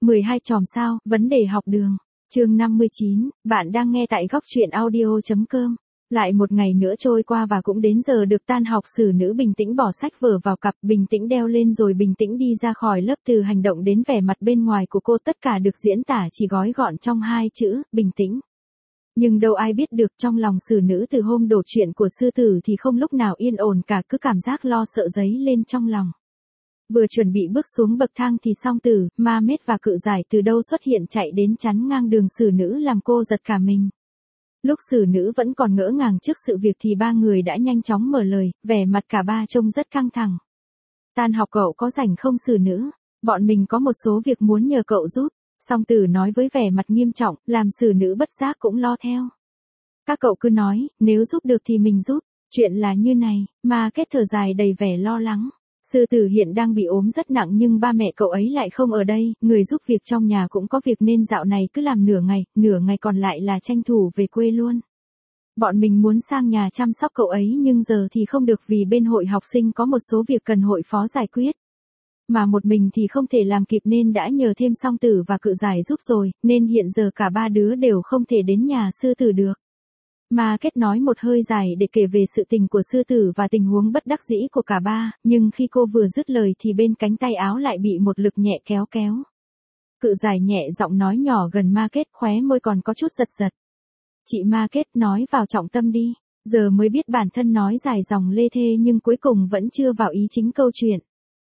12 chòm sao, vấn đề học đường. Chương 59, bạn đang nghe tại góc truyện audio.com. Lại một ngày nữa trôi qua và cũng đến giờ được tan học. Sử nữ bình tĩnh bỏ sách vở vào cặp, bình tĩnh đeo lên rồi bình tĩnh đi ra khỏi lớp. Từ hành động đến vẻ mặt bên ngoài của cô tất cả được diễn tả chỉ gói gọn trong hai chữ, bình tĩnh. Nhưng đâu ai biết được trong lòng sử nữ từ hôm đổ chuyện của sư tử thì không lúc nào yên ổn cả, cứ cảm giác lo sợ dấy lên trong lòng. Vừa chuẩn bị bước xuống bậc thang thì Song Tử, Ma Mết và Cự Giải từ đâu xuất hiện chạy đến chắn ngang đường sử nữ làm cô giật cả mình. Lúc sử nữ vẫn còn ngỡ ngàng trước sự việc thì ba người đã nhanh chóng mở lời, vẻ mặt cả ba trông rất căng thẳng. Tan học cậu có rảnh không sử nữ? Bọn mình có một số việc muốn nhờ cậu giúp. Song Tử nói với vẻ mặt nghiêm trọng, làm sử nữ bất giác cũng lo theo. Các cậu cứ nói, nếu giúp được thì mình giúp. Chuyện là như này, Ma Kết thở dài đầy vẻ lo lắng. Sư tử hiện đang bị ốm rất nặng nhưng ba mẹ cậu ấy lại không ở đây, người giúp việc trong nhà cũng có việc nên dạo này cứ làm nửa ngày còn lại là tranh thủ về quê luôn. Bọn mình muốn sang nhà chăm sóc cậu ấy nhưng giờ thì không được vì bên hội học sinh có một số việc cần hội phó giải quyết. Mà một mình thì không thể làm kịp nên đã nhờ thêm Song Tử và Cự Giải giúp rồi, nên hiện giờ cả ba đứa đều không thể đến nhà sư tử được. Ma Kết nói một hơi dài để kể về sự tình của sư tử và tình huống bất đắc dĩ của cả ba, nhưng khi cô vừa dứt lời thì bên cánh tay áo lại bị một lực nhẹ kéo. Cự Giải nhẹ giọng nói nhỏ gần Ma Kết, khóe môi còn có chút giật. Chị Ma Kết, nói vào trọng tâm đi. Giờ mới biết bản thân nói dài dòng lê thê nhưng cuối cùng vẫn chưa vào ý chính câu chuyện.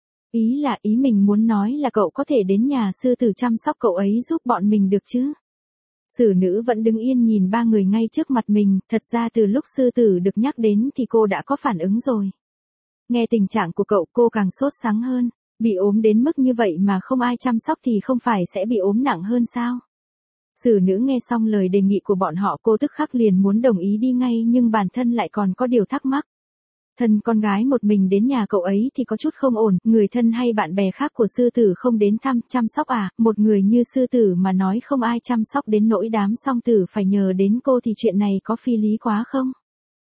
Ý mình muốn nói là cậu có thể đến nhà sư tử chăm sóc cậu ấy giúp bọn mình được chứ? Sử nữ vẫn đứng yên nhìn ba người ngay trước mặt mình, thật ra từ lúc sư tử được nhắc đến thì cô đã có phản ứng rồi. Nghe tình trạng của cậu cô càng sốt sắng hơn, bị ốm đến mức như vậy mà không ai chăm sóc thì không phải sẽ bị ốm nặng hơn sao? Sử nữ nghe xong lời đề nghị của bọn họ cô tức khắc liền muốn đồng ý đi ngay nhưng bản thân lại còn có điều thắc mắc. Thân con gái một mình đến nhà cậu ấy thì có chút không ổn, người thân hay bạn bè khác của sư tử không đến thăm, chăm sóc à, một người như sư tử mà nói không ai chăm sóc đến nỗi đám Song Tử phải nhờ đến cô thì chuyện này có phi lý quá không?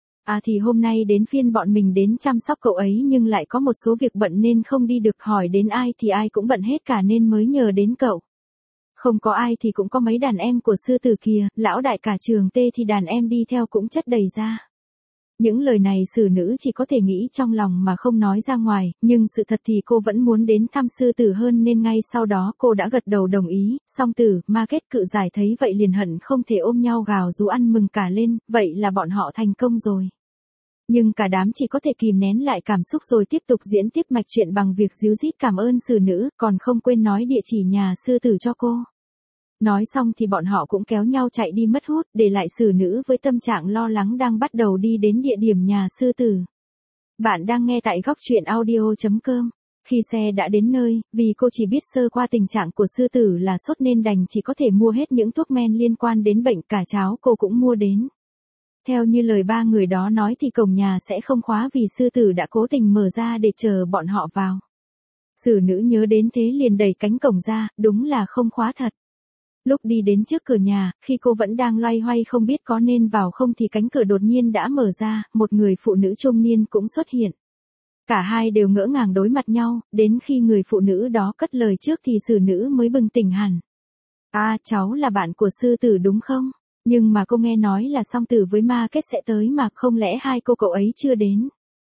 À thì hôm nay đến phiên bọn mình đến chăm sóc cậu ấy nhưng lại có một số việc bận nên không đi được, hỏi đến ai thì ai cũng bận hết cả nên mới nhờ đến cậu. Không có ai thì cũng có mấy đàn em của sư tử kìa, lão đại cả trường tê thì đàn em đi theo cũng chất đầy ra. Những lời này sử nữ chỉ có thể nghĩ trong lòng mà không nói ra ngoài, nhưng sự thật thì cô vẫn muốn đến thăm sư tử hơn nên ngay sau đó cô đã gật đầu đồng ý. Song Tử, Ma Kết, Cự Giải thấy vậy liền hận không thể ôm nhau gào rú ăn mừng cả lên, vậy là bọn họ thành công rồi. Nhưng cả đám chỉ có thể kìm nén lại cảm xúc rồi tiếp tục diễn tiếp mạch chuyện bằng việc díu dít cảm ơn sử nữ, còn không quên nói địa chỉ nhà sư tử cho cô. Nói xong thì bọn họ cũng kéo nhau chạy đi mất hút, để lại sử nữ với tâm trạng lo lắng đang bắt đầu đi đến địa điểm nhà sư tử. Bạn đang nghe tại góc truyện audio.com. Khi xe đã đến nơi, vì cô chỉ biết sơ qua tình trạng của sư tử là sốt nên đành chỉ có thể mua hết những thuốc men liên quan đến bệnh, cả cháo cô cũng mua đến. Theo như lời ba người đó nói thì cổng nhà sẽ không khóa vì sư tử đã cố tình mở ra để chờ bọn họ vào. Sử nữ nhớ đến thế liền đẩy cánh cổng ra, đúng là không khóa thật. Lúc đi đến trước cửa nhà, khi cô vẫn đang loay hoay không biết có nên vào không thì cánh cửa đột nhiên đã mở ra, một người phụ nữ trung niên cũng xuất hiện. Cả hai đều ngỡ ngàng đối mặt nhau, đến khi người phụ nữ đó cất lời trước thì sử nữ mới bừng tỉnh hẳn. À, cháu là bạn của sư tử đúng không? Nhưng mà cô nghe nói là Song Tử với Ma Kết sẽ tới mà, không lẽ hai cô cậu ấy chưa đến?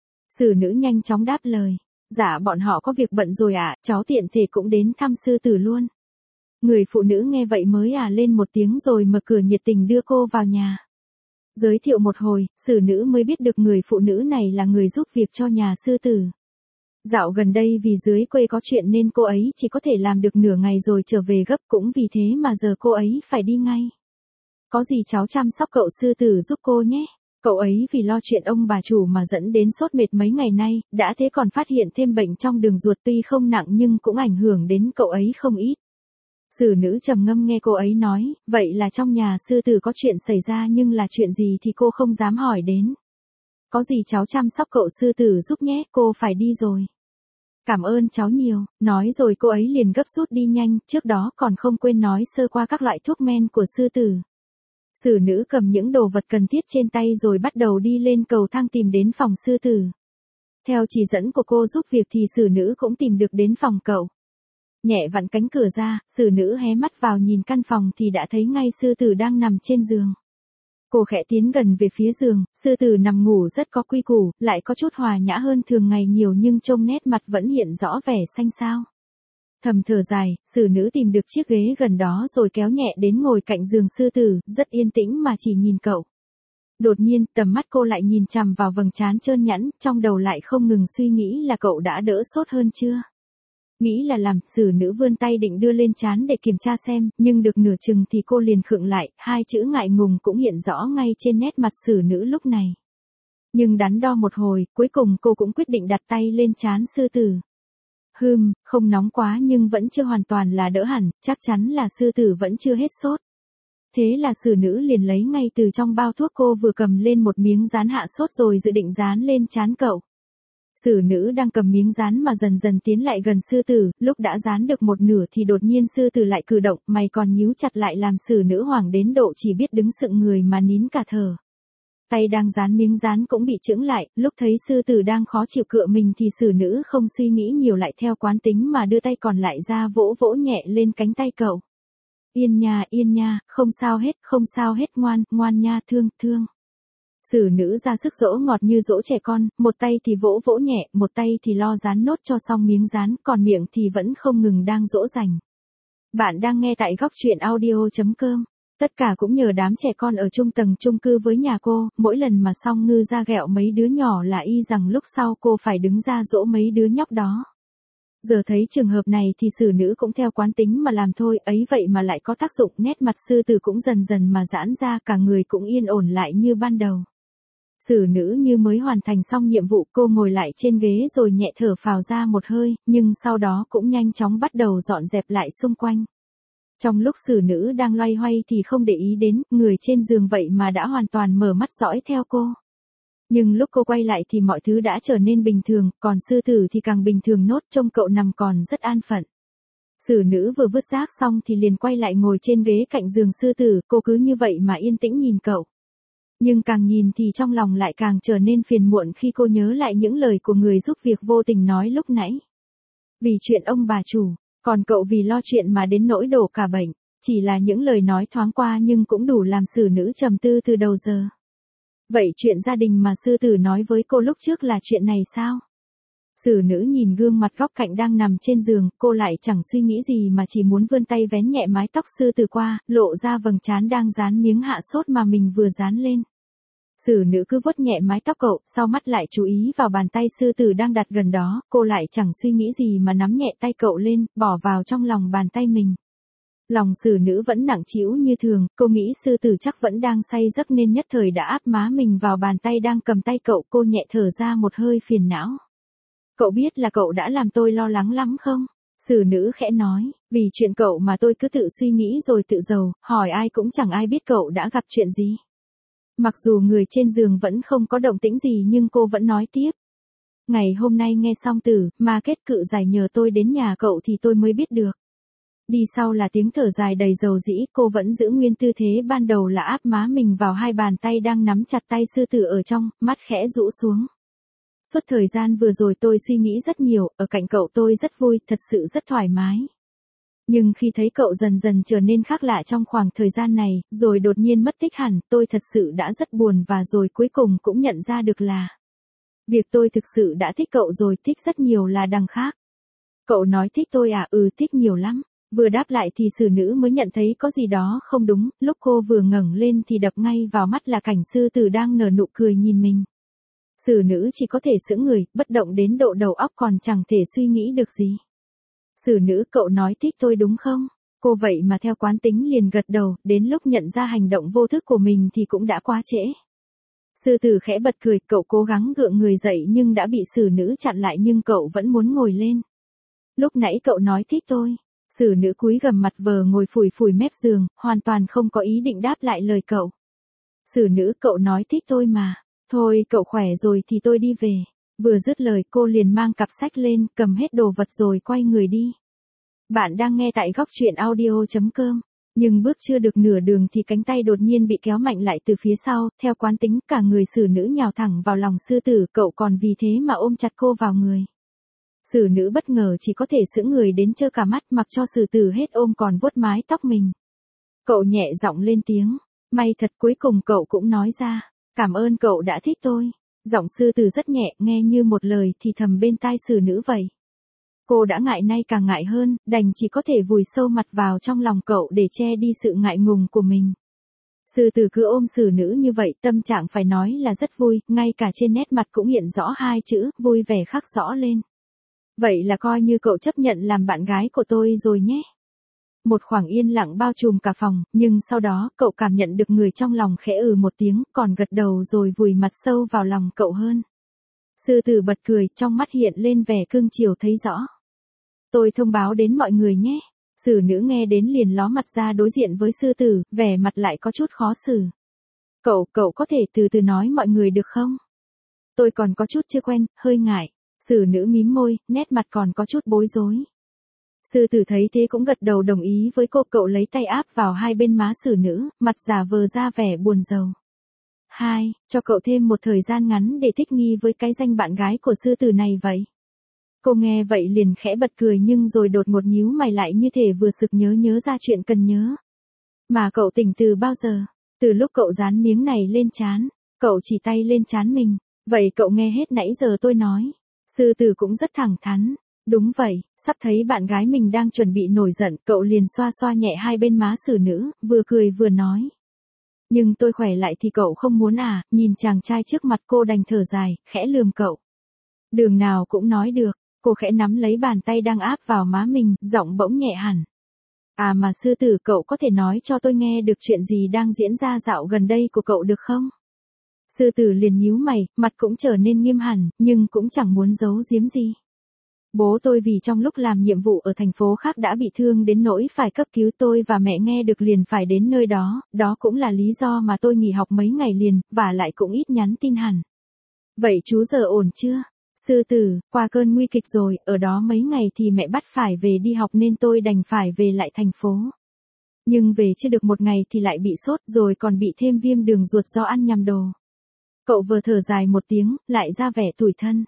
Sử nữ nhanh chóng đáp lời. Dạ bọn họ có việc bận rồi ạ, cháu tiện thể cũng đến thăm sư tử luôn. Người phụ nữ nghe vậy mới lên một tiếng rồi mở cửa nhiệt tình đưa cô vào nhà. Giới thiệu một hồi, sử nữ mới biết được người phụ nữ này là người giúp việc cho nhà sư tử. Dạo gần đây vì dưới quê có chuyện nên cô ấy chỉ có thể làm được nửa ngày rồi trở về gấp, cũng vì thế mà giờ cô ấy phải đi ngay. Có gì cháu chăm sóc cậu sư tử giúp cô nhé. Cậu ấy vì lo chuyện ông bà chủ mà dẫn đến sốt mệt mấy ngày nay, đã thế còn phát hiện thêm bệnh trong đường ruột, tuy không nặng nhưng cũng ảnh hưởng đến cậu ấy không ít. Sử nữ trầm ngâm nghe cô ấy nói, vậy là trong nhà sư tử có chuyện xảy ra nhưng là chuyện gì thì cô không dám hỏi đến. Có gì cháu chăm sóc cậu sư tử giúp nhé, cô phải đi rồi. Cảm ơn cháu nhiều, nói rồi cô ấy liền gấp rút đi nhanh, trước đó còn không quên nói sơ qua các loại thuốc men của sư tử. Sử nữ cầm những đồ vật cần thiết trên tay rồi bắt đầu đi lên cầu thang tìm đến phòng sư tử. Theo chỉ dẫn của cô giúp việc thì sử nữ cũng tìm được đến phòng cậu. Nhẹ vặn cánh cửa ra, xử nữ hé mắt vào nhìn căn phòng thì đã thấy ngay sư tử đang nằm trên giường. Cô khẽ tiến gần về phía giường, sư tử nằm ngủ rất có quy củ, lại có chút hòa nhã hơn thường ngày nhiều nhưng trông nét mặt vẫn hiện rõ vẻ xanh xao. Thầm thở dài, xử nữ tìm được chiếc ghế gần đó rồi kéo nhẹ đến ngồi cạnh giường sư tử, rất yên tĩnh mà chỉ nhìn cậu. Đột nhiên, tầm mắt cô lại nhìn chằm vào vầng trán trơn nhẵn, trong đầu lại không ngừng suy nghĩ là cậu đã đỡ sốt hơn chưa. Nghĩ là làm, xử nữ vươn tay định đưa lên trán để kiểm tra xem, nhưng được nửa chừng thì cô liền khựng lại, hai chữ ngại ngùng cũng hiện rõ ngay trên nét mặt xử nữ lúc này. Nhưng đắn đo một hồi, cuối cùng cô cũng quyết định đặt tay lên trán sư tử. Không nóng quá nhưng vẫn chưa hoàn toàn là đỡ hẳn, chắc chắn là sư tử vẫn chưa hết sốt. Thế là xử nữ liền lấy ngay từ trong bao thuốc cô vừa cầm lên một miếng dán hạ sốt rồi dự định dán lên trán cậu. Xử nữ đang cầm miếng dán mà dần dần tiến lại gần sư tử, lúc đã dán được một nửa thì đột nhiên sư tử lại cử động, mày còn nhíu chặt lại làm xử nữ hoảng đến độ chỉ biết đứng sững người mà nín cả thở. Tay đang dán miếng dán cũng bị chững lại, lúc thấy sư tử đang khó chịu cựa mình thì xử nữ không suy nghĩ nhiều lại theo quán tính mà đưa tay còn lại ra vỗ vỗ nhẹ lên cánh tay cậu. Yên nha, không sao hết ngoan nha thương. Xử nữ ra sức dỗ ngọt như dỗ trẻ con, một tay thì vỗ vỗ nhẹ, một tay thì lo dán nốt cho xong miếng dán, còn miệng thì vẫn không ngừng đang dỗ dành. Bạn đang nghe tại góc truyện audio.com. Tất cả cũng nhờ đám trẻ con ở chung tầng chung cư với nhà cô, mỗi lần mà Song Ngư ra ghẹo mấy đứa nhỏ là y rằng lúc sau cô phải đứng ra dỗ mấy đứa nhóc đó. Giờ thấy trường hợp này thì xử nữ cũng theo quán tính mà làm thôi, ấy vậy mà lại có tác dụng, nét mặt sư tử cũng dần dần mà giãn ra, cả người cũng yên ổn lại như ban đầu. Xử nữ như mới hoàn thành xong nhiệm vụ, cô ngồi lại trên ghế rồi nhẹ thở phào ra một hơi, nhưng sau đó cũng nhanh chóng bắt đầu dọn dẹp lại xung quanh. Trong lúc xử nữ đang loay hoay thì không để ý đến, người trên giường vậy mà đã hoàn toàn mở mắt dõi theo cô. Nhưng lúc cô quay lại thì mọi thứ đã trở nên bình thường, còn sư tử thì càng bình thường nốt, trông cậu nằm còn rất an phận. Xử nữ vừa vứt rác xong thì liền quay lại ngồi trên ghế cạnh giường sư tử, cô cứ như vậy mà yên tĩnh nhìn cậu. Nhưng càng nhìn thì trong lòng lại càng trở nên phiền muộn khi cô nhớ lại những lời của người giúp việc vô tình nói lúc nãy. Vì chuyện ông bà chủ, còn cậu vì lo chuyện mà đến nỗi đổ cả bệnh, chỉ là những lời nói thoáng qua nhưng cũng đủ làm xử nữ trầm tư từ đầu giờ. Vậy chuyện gia đình mà sư tử nói với cô lúc trước là chuyện này sao? Xử nữ nhìn gương mặt góc cạnh đang nằm trên giường, cô lại chẳng suy nghĩ gì mà chỉ muốn vươn tay vén nhẹ mái tóc sư tử qua, lộ ra vầng trán đang dán miếng hạ sốt mà mình vừa dán lên. Xử nữ cứ vuốt nhẹ mái tóc cậu, sau mắt lại chú ý vào bàn tay sư tử đang đặt gần đó, cô lại chẳng suy nghĩ gì mà nắm nhẹ tay cậu lên, bỏ vào trong lòng bàn tay mình. Lòng xử nữ vẫn nặng trĩu như thường, cô nghĩ sư tử chắc vẫn đang say giấc nên nhất thời đã áp má mình vào bàn tay đang cầm tay cậu, cô nhẹ thở ra một hơi phiền não. Cậu biết là cậu đã làm tôi lo lắng lắm không? Xử nữ khẽ nói, vì chuyện cậu mà tôi cứ tự suy nghĩ rồi tự dầu, hỏi ai cũng chẳng ai biết cậu đã gặp chuyện gì. Mặc dù người trên giường vẫn không có động tĩnh gì nhưng cô vẫn nói tiếp. Ngày hôm nay nghe xong mà kết cự giải nhờ tôi đến nhà cậu thì tôi mới biết được. Đi sau là tiếng thở dài đầy dầu dĩ, cô vẫn giữ nguyên tư thế ban đầu là áp má mình vào hai bàn tay đang nắm chặt tay sư tử ở trong, mắt khẽ rũ xuống. Suốt thời gian vừa rồi tôi suy nghĩ rất nhiều, ở cạnh cậu tôi rất vui, thật sự rất thoải mái. Nhưng khi thấy cậu dần dần trở nên khác lạ trong khoảng thời gian này, rồi đột nhiên mất tích hẳn, tôi thật sự đã rất buồn và rồi cuối cùng cũng nhận ra được là việc tôi thực sự đã thích cậu rồi, thích rất nhiều là đằng khác. Cậu nói thích tôi à? Thích nhiều lắm. Vừa đáp lại thì xử nữ mới nhận thấy có gì đó không đúng, lúc cô vừa ngẩng lên thì đập ngay vào mắt là cảnh sư tử đang nở nụ cười nhìn mình. Xử nữ chỉ có thể sững người, bất động đến độ đầu óc còn chẳng thể suy nghĩ được gì. Xử nữ, cậu nói thích tôi đúng không? Cô vậy mà theo quán tính liền gật đầu, đến lúc nhận ra hành động vô thức của mình thì cũng đã quá trễ. Sư tử khẽ bật cười, cậu cố gắng gượng người dậy nhưng đã bị xử nữ chặn lại, nhưng cậu vẫn muốn ngồi lên. Lúc nãy cậu nói thích tôi. Xử nữ cúi gằm mặt vờ ngồi phủi phủi mép giường, hoàn toàn không có ý định đáp lại lời cậu. Xử nữ, cậu nói thích tôi mà. Thôi cậu khỏe rồi thì tôi đi về. Vừa dứt lời cô liền mang cặp sách lên, cầm hết đồ vật rồi quay người đi. Bạn đang nghe tại góc truyện audio.com. Nhưng bước chưa được nửa đường thì cánh tay đột nhiên bị kéo mạnh lại từ phía sau, theo quán tính cả người xử nữ nhào thẳng vào lòng sư tử, cậu còn vì thế mà ôm chặt cô vào người. Sử nữ bất ngờ chỉ có thể sững người đến trơ cả mắt, mặc cho Sử Tử hết ôm còn vuốt mái tóc mình. Cậu nhẹ giọng lên tiếng, may thật cuối cùng cậu cũng nói ra, cảm ơn cậu đã thích tôi. Giọng Sư Tử rất nhẹ, nghe như một lời thì thầm bên tai Sử nữ vậy. Cô đã ngại nay càng ngại hơn, đành chỉ có thể vùi sâu mặt vào trong lòng cậu để che đi sự ngại ngùng của mình. Sư Tử cứ ôm Sử nữ như vậy, tâm trạng phải nói là rất vui, ngay cả trên nét mặt cũng hiện rõ hai chữ, vui vẻ khắc rõ lên. Vậy là coi như cậu chấp nhận làm bạn gái của tôi rồi nhé. Một khoảng yên lặng bao trùm cả phòng, nhưng sau đó cậu cảm nhận được người trong lòng khẽ một tiếng, còn gật đầu rồi vùi mặt sâu vào lòng cậu hơn. Sư Tử bật cười, trong mắt hiện lên vẻ cương chiều thấy rõ. Tôi thông báo đến mọi người nhé. Sử nữ nghe đến liền ló mặt ra đối diện với Sư Tử, vẻ mặt lại có chút khó xử. Cậu có thể từ từ nói mọi người được không? Tôi còn có chút chưa quen, hơi ngại. Sử nữ mím môi, nét mặt còn có chút bối rối. Sư Tử thấy thế cũng gật đầu đồng ý với cô, cậu lấy tay áp vào hai bên má Sử nữ, mặt giả vờ ra vẻ buồn rầu. Cho cậu thêm một thời gian ngắn để thích nghi với cái danh bạn gái của Sư Tử này vậy. Cô nghe vậy liền khẽ bật cười nhưng rồi đột ngột nhíu mày lại như thể vừa sực nhớ ra chuyện cần nhớ. Mà cậu tỉnh từ bao giờ? Từ lúc cậu dán miếng này lên trán, cậu chỉ tay lên trán mình. Vậy cậu nghe hết nãy giờ tôi nói. Sư Tử cũng rất thẳng thắn. Đúng vậy, sắp thấy bạn gái mình đang chuẩn bị nổi giận, cậu liền xoa xoa nhẹ hai bên má Sử nữ, vừa cười vừa nói. Nhưng tôi khỏe lại thì cậu không muốn à? Nhìn chàng trai trước mặt cô đành thở dài, khẽ lườm cậu. Đường nào cũng nói được. Cô khẽ nắm lấy bàn tay đang áp vào má mình, giọng bỗng nhẹ hẳn. À mà Sư Tử, cậu có thể nói cho tôi nghe được chuyện gì đang diễn ra dạo gần đây của cậu được không? Sư Tử liền nhíu mày, mặt cũng trở nên nghiêm hẳn, nhưng cũng chẳng muốn giấu giếm gì. Bố tôi vì trong lúc làm nhiệm vụ ở thành phố khác đã bị thương đến nỗi phải cấp cứu, tôi và mẹ nghe được liền phải đến nơi đó, đó cũng là lý do mà tôi nghỉ học mấy ngày liền, và lại cũng ít nhắn tin hẳn. Vậy chú giờ ổn chưa? Sư Tử, qua cơn nguy kịch rồi, ở đó mấy ngày thì mẹ bắt phải về đi học nên tôi đành phải về lại thành phố. Nhưng về chưa được một ngày thì lại bị sốt rồi còn bị thêm viêm đường ruột do ăn nhầm đồ. Cậu vừa thở dài một tiếng, lại ra vẻ tủi thân.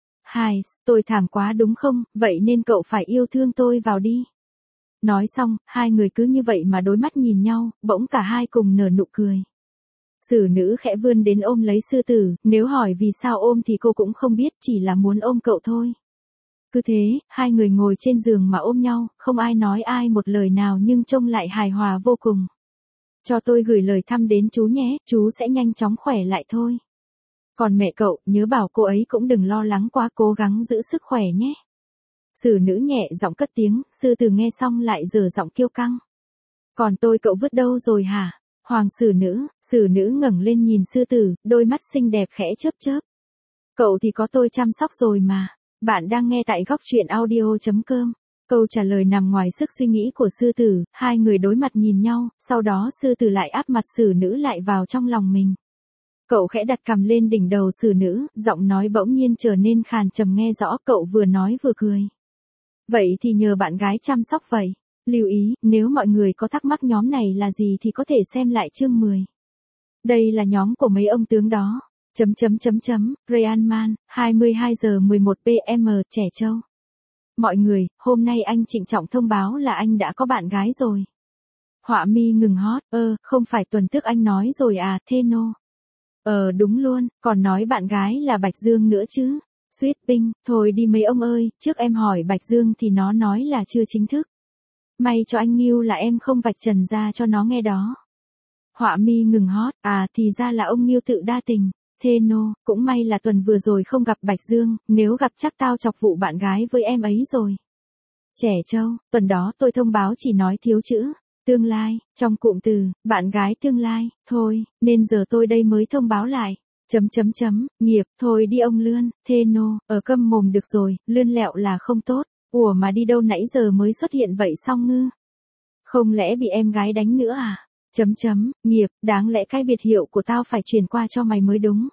Tôi thảm quá đúng không, vậy nên cậu phải yêu thương tôi vào đi. Nói xong, hai người cứ như vậy mà đối mắt nhìn nhau, bỗng cả hai cùng nở nụ cười. Sử nữ khẽ vươn đến ôm lấy Sư Tử, nếu hỏi vì sao ôm thì cô cũng không biết, chỉ là muốn ôm cậu thôi. Cứ thế, hai người ngồi trên giường mà ôm nhau, không ai nói ai một lời nào nhưng trông lại hài hòa vô cùng. Cho tôi gửi lời thăm đến chú nhé, chú sẽ nhanh chóng khỏe lại thôi. Còn mẹ cậu, nhớ bảo cô ấy cũng đừng lo lắng quá, cố gắng giữ sức khỏe nhé. Sử nữ nhẹ giọng cất tiếng, Sư Tử nghe xong lại dở giọng kiêu căng. Còn tôi cậu vứt đâu rồi hả? Hoàng Sử nữ ngẩng lên nhìn Sư Tử, đôi mắt xinh đẹp khẽ chớp chớp. Cậu thì có tôi chăm sóc rồi mà. Bạn đang nghe tại góc truyện audio.com. Câu trả lời nằm ngoài sức suy nghĩ của Sư Tử, hai người đối mặt nhìn nhau, sau đó Sư Tử lại áp mặt Sử nữ lại vào trong lòng mình. Cậu khẽ đặt cằm lên đỉnh đầu Sử nữ, giọng nói bỗng nhiên trở nên khàn trầm nghe rõ, cậu vừa nói vừa cười. Vậy thì nhờ bạn gái chăm sóc vậy. Lưu ý, nếu mọi người có thắc mắc nhóm này là gì thì có thể xem lại chương 10. Đây là nhóm của mấy ông tướng đó. Real Man, 22 giờ 11 PM, Trẻ Trâu. Mọi người, hôm nay anh trịnh trọng thông báo là anh đã có bạn gái rồi. Họa mi ngừng hót, không phải tuần trước anh nói rồi à, Theno. Đúng luôn, còn nói bạn gái là Bạch Dương nữa chứ. Sweet Pink, thôi đi mấy ông ơi, trước em hỏi Bạch Dương thì nó nói là chưa chính thức. May cho anh Ngưu là em không vạch trần ra cho nó nghe đó. Họa mi ngừng hót, thì ra là ông Ngưu tự đa tình. Theno, cũng may là tuần vừa rồi không gặp Bạch Dương, nếu gặp chắc tao chọc vụ bạn gái với em ấy rồi. Trẻ Trâu, tuần đó tôi thông báo chỉ nói thiếu chữ tương lai, trong cụm từ, bạn gái tương lai, thôi, nên giờ tôi đây mới thông báo lại. Nghiệp, thôi đi ông Lươn, Theno, ở câm mồm được rồi, lươn lẹo là không tốt. Ủa mà đi đâu nãy giờ mới xuất hiện vậy sao ngư? Không lẽ bị em gái đánh nữa à? Nghiệp, đáng lẽ cái biệt hiệu của tao phải chuyển qua cho mày mới đúng.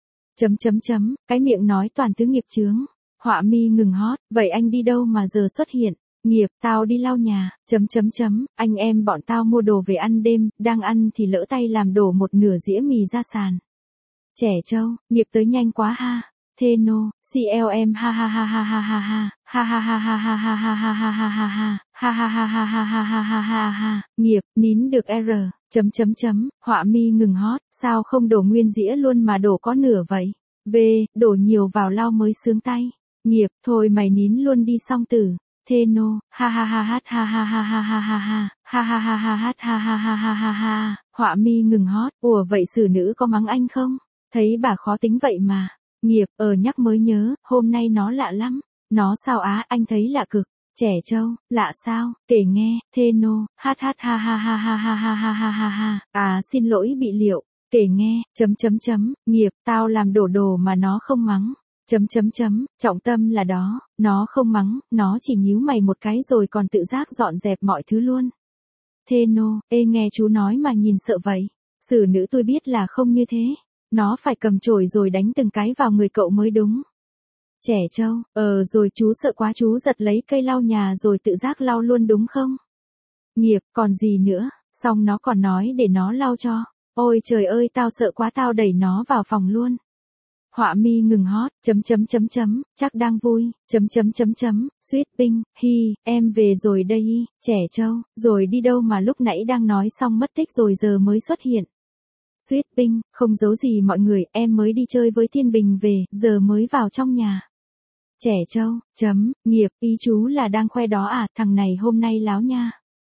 Cái miệng nói toàn thứ nghiệp chướng. Họa mi ngừng hót, vậy anh đi đâu mà giờ xuất hiện? Nghiệp, tao đi lau nhà. Anh em bọn tao mua đồ về ăn đêm, đang ăn thì lỡ tay làm đổ một nửa dĩa mì ra sàn. Trẻ Trâu, Nghiệp tới nhanh quá ha. Thê nô, CLM ha ha ha ha ha ha ha, ha ha ha ha ha ha ha ha ha ha ha ha, ha ha ha ha ha ha ha ha ha ha, nghiệp, nín được R, họa mi ngừng hót, sao không đổ nguyên dĩa luôn mà đổ có nửa vậy? V, đổ nhiều vào lau mới sướng tay. Nghiệp, thôi mày nín luôn đi song tử. Thê nô, ha ha ha ha ha ha ha ha ha ha ha, ha ha ha ha ha ha ha ha ha ha ha, họa mi ngừng hót, ủa vậy xử nữ có mắng anh không? Thấy bà khó tính vậy mà. Nghiệp, nhắc mới nhớ, hôm nay nó lạ lắm. Nó sao á, anh thấy lạ cực. Trẻ trâu, lạ sao, kể nghe. Thê nô, hát ha ha ha ha ha ha ha ha ha ha, à xin lỗi bị liệu. Kể nghe, nghiệp, tao làm đổ đồ mà nó không mắng. Trọng tâm là đó, nó không mắng, nó chỉ nhíu mày một cái rồi còn tự giác dọn dẹp mọi thứ luôn. Thê nô, ê nghe chú nói mà nhìn sợ vậy. Xử nữ tôi biết là không như thế. Nó phải cầm chổi rồi đánh từng cái vào người cậu mới đúng. Trẻ trâu, rồi chú sợ quá chú giật lấy cây lau nhà rồi tự giác lau luôn đúng không? Nghiệp, còn gì nữa, xong nó còn nói để nó lau cho. Ôi trời ơi tao sợ quá tao đẩy nó vào phòng luôn. Họa mi ngừng hót, chắc đang vui, sweet hi, em về rồi đây, trẻ trâu, rồi đi đâu mà lúc nãy đang nói xong mất tích rồi giờ mới xuất hiện. Sweet không giấu gì mọi người, em mới đi chơi với Thiên Bình về, giờ mới vào trong nhà. Trẻ trâu, nghiệp, ý chú là đang khoe đó à, thằng này hôm nay láo nha.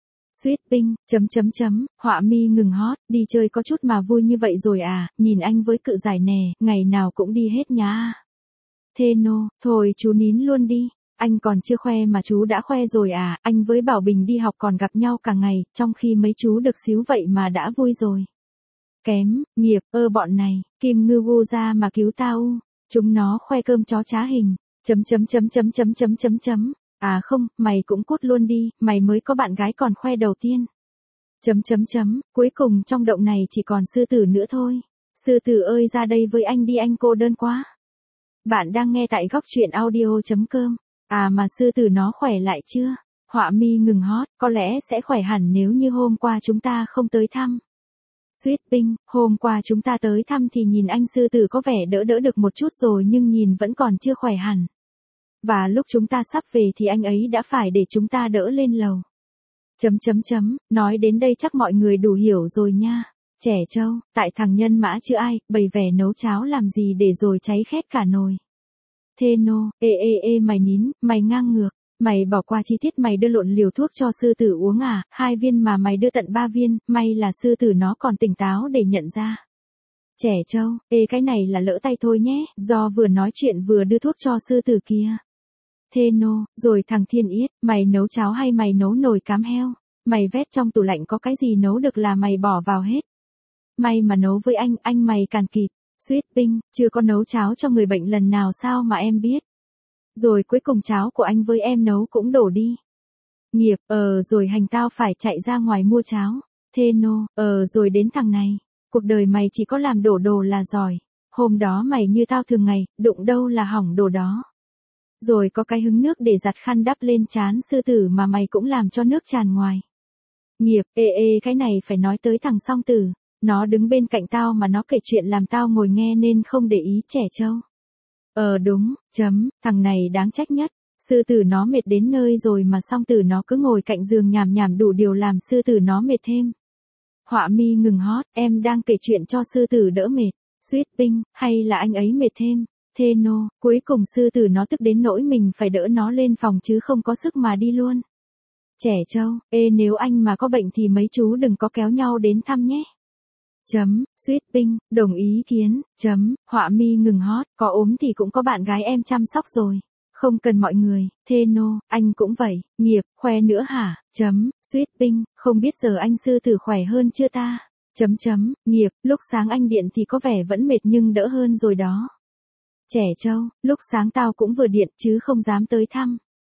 Sweet họa mi ngừng hót, đi chơi có chút mà vui như vậy rồi à, nhìn anh với cự giải nè, ngày nào cũng đi hết nhá. Thê nô, thôi chú nín luôn đi, anh còn chưa khoe mà chú đã khoe rồi à, anh với Bảo Bình đi học còn gặp nhau cả ngày, trong khi mấy chú được xíu vậy mà đã vui rồi. Kém, nghiệp, bọn này, Kim Ngư Gu ra mà cứu tao, chúng nó khoe cơm chó trá hình, à không, mày cũng cút luôn đi, mày mới có bạn gái còn khoe đầu tiên. Cuối cùng trong động này chỉ còn sư tử nữa thôi. Sư tử ơi ra đây với anh đi, anh cô đơn quá. Bạn đang nghe tại góc truyện audio.com. À mà sư tử nó khỏe lại chưa? Họa mi ngừng hót, có lẽ sẽ khỏe hẳn nếu như hôm qua chúng ta không tới thăm. Sweet hôm qua chúng ta tới thăm thì nhìn anh sư tử có vẻ đỡ được một chút rồi nhưng nhìn vẫn còn chưa khỏe hẳn. Và lúc chúng ta sắp về thì anh ấy đã phải để chúng ta đỡ lên lầu. Nói đến đây chắc mọi người đủ hiểu rồi nha. Trẻ trâu, tại thằng nhân mã chứ ai, bày vẻ nấu cháo làm gì để rồi cháy khét cả nồi. Thê nô, ê mày nín, mày ngang ngược. Mày bỏ qua chi tiết mày đưa lộn liều thuốc cho sư tử uống à, 2 viên mà mày đưa tận 3 viên, may là sư tử nó còn tỉnh táo để nhận ra. Trẻ trâu, cái này là lỡ tay thôi nhé, do vừa nói chuyện vừa đưa thuốc cho sư tử kia. Thê nô, rồi thằng Thiên Yết, mày nấu cháo hay mày nấu nồi cám heo? Mày vét trong tủ lạnh có cái gì nấu được là mày bỏ vào hết. May mà nấu với anh mày càn kịp. Sweet chưa có nấu cháo cho người bệnh lần nào sao mà em biết. Rồi cuối cùng cháo của anh với em nấu cũng đổ đi. Nghiệp, rồi hành tao phải chạy ra ngoài mua cháo. Thê nô, rồi đến thằng này. Cuộc đời mày chỉ có làm đổ đồ là giỏi. Hôm đó mày như tao thường ngày, đụng đâu là hỏng đồ đó. Rồi có cái hứng nước để giặt khăn đắp lên trán sư tử mà mày cũng làm cho nước tràn ngoài. Nghiệp, cái này phải nói tới thằng song tử. Nó đứng bên cạnh tao mà nó kể chuyện làm tao ngồi nghe nên không để ý. Trẻ trâu. Đúng, thằng này đáng trách nhất. Sư tử nó mệt đến nơi rồi mà song tử nó cứ ngồi cạnh giường nhảm đủ điều làm sư tử nó mệt thêm. Họa mi ngừng hót, em đang kể chuyện cho sư tử đỡ mệt. Sweet hay là anh ấy mệt thêm. Thê nô, cuối cùng sư tử nó tức đến nỗi mình phải đỡ nó lên phòng chứ không có sức mà đi luôn. Trẻ trâu, nếu anh mà có bệnh thì mấy chú đừng có kéo nhau đến thăm nhé. Sweet đồng ý kiến. Họa mi ngừng hót, có ốm thì cũng có bạn gái em chăm sóc rồi. Không cần mọi người. Thê nô, anh cũng vậy. Nghiệp, khoe nữa hả? Sweet không biết giờ anh sư tử khỏe hơn chưa ta? Nghiệp, lúc sáng anh điện thì có vẻ vẫn mệt nhưng đỡ hơn rồi đó. Trẻ trâu, lúc sáng tao cũng vừa điện chứ không dám tới thăm.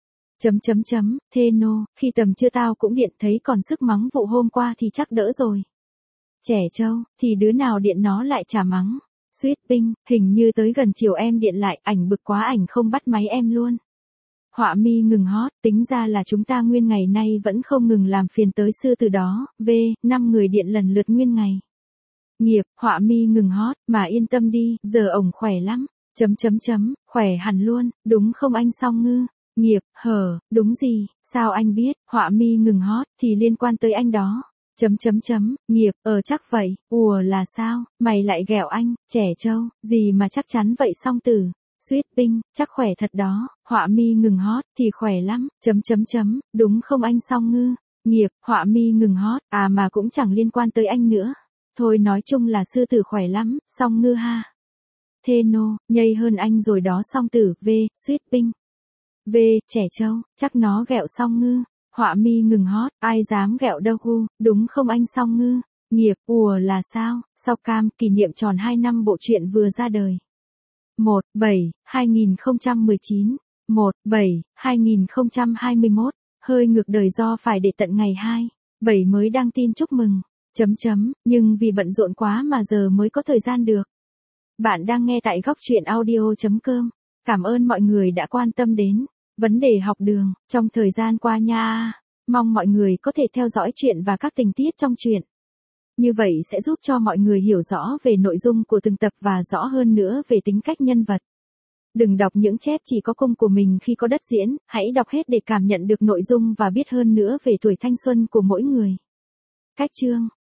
Thê nô, khi tầm trưa tao cũng điện thấy còn sức mắng vụ hôm qua thì chắc đỡ rồi. Trẻ trâu, thì đứa nào điện nó lại chả mắng. Sweet hình như tới gần chiều em điện lại, ảnh bực quá ảnh không bắt máy em luôn. Họa mi ngừng hót, tính ra là chúng ta nguyên ngày nay vẫn không ngừng làm phiền tới sư tử đó. 5 người điện lần lượt nguyên ngày. Nghiệp, họa mi ngừng hót, mà yên tâm đi, giờ ổng khỏe lắm. Khỏe hẳn luôn, đúng không anh Song Ngư? Nghiệp, đúng gì, sao anh biết, họa mi ngừng hot, thì liên quan tới anh đó. Nghiệp, chắc vậy, là sao, mày lại ghẹo anh, trẻ trâu, gì mà chắc chắn vậy Song Tử. Sweet Pink, chắc khỏe thật đó, họa mi ngừng hot, thì khỏe lắm, đúng không anh Song Ngư? Nghiệp, họa mi ngừng hot, mà cũng chẳng liên quan tới anh nữa. Thôi nói chung là sư tử khỏe lắm, Song Ngư ha. Thê nô, nhây hơn anh rồi đó Song Tử, Sweet Pink. Trẻ trâu, chắc nó ghẹo Song Ngư. Họa mi ngừng hot, ai dám ghẹo đâu gu, đúng không anh Song Ngư? Nghiệp, là sao, sau cam, kỷ niệm tròn 2 năm bộ truyện vừa ra đời. 1/7/2019, 1/7/2021, hơi ngược đời do phải để tận ngày 2/7 mới đăng tin chúc mừng, nhưng vì bận rộn quá mà giờ mới có thời gian được. Bạn đang nghe tại góc truyện audio.com, cảm ơn mọi người đã quan tâm đến vấn đề học đường trong thời gian qua nha. Mong mọi người có thể theo dõi truyện và các tình tiết trong truyện. Như vậy sẽ giúp cho mọi người hiểu rõ về nội dung của từng tập và rõ hơn nữa về tính cách nhân vật. Đừng đọc những chép chỉ có cung của mình khi có đất diễn, hãy đọc hết để cảm nhận được nội dung và biết hơn nữa về tuổi thanh xuân của mỗi người. Cách chương